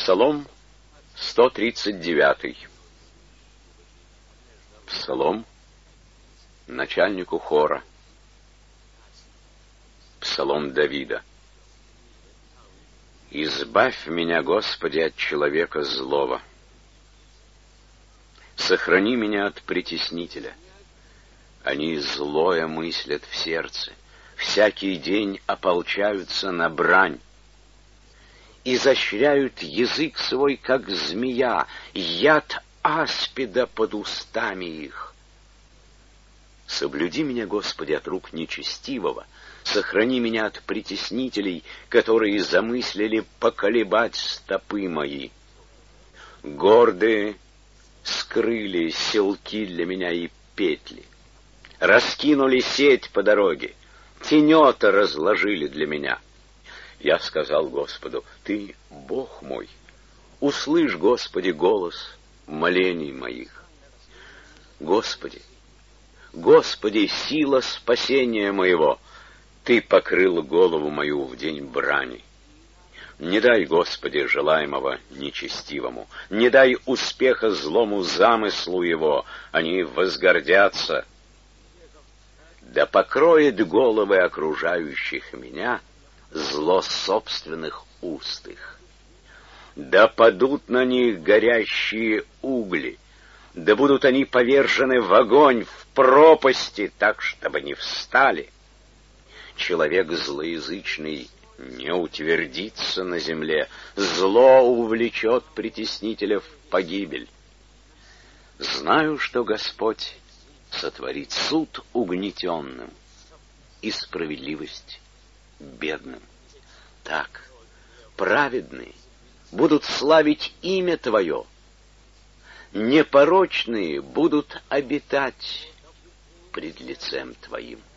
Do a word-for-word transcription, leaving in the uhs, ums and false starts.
Псалом сто тридцать девятый. Псалом начальнику хора. Псалом Давида. «Избавь меня, Господи, от человека злого. Сохрани меня от притеснителя. Они злое мыслят в сердце, всякий день ополчаются на брань. Изощряют язык свой, как змея, яд аспида под устами их. Соблюди меня, Господи, от рук нечестивого, сохрани меня от притеснителей, которые замыслили поколебать стопы мои. Гордые скрыли селки для меня и петли, раскинули сеть по дороге, тенета разложили для меня. Я сказал Господу: Ты Бог мой, услышь, Господи, голос молений моих. Господи, Господи, сила спасения моего, Ты покрыл голову мою в день брани. Не дай, Господи, желаемого нечестивому, не дай успеха злому замыслу его, они возгордятся. Да покроет головы окружающих меня зло собственных уст их. Да падут на них горящие угли, да будут они повержены в огонь, в пропасти, так, чтобы не встали. Человек злоязычный не утвердится на земле, зло увлечет притеснителя в погибель. Знаю, что Господь сотворит суд угнетенным и справедливость бедным. Так праведные будут славить имя Твое, непорочные будут обитать пред лицем Твоим.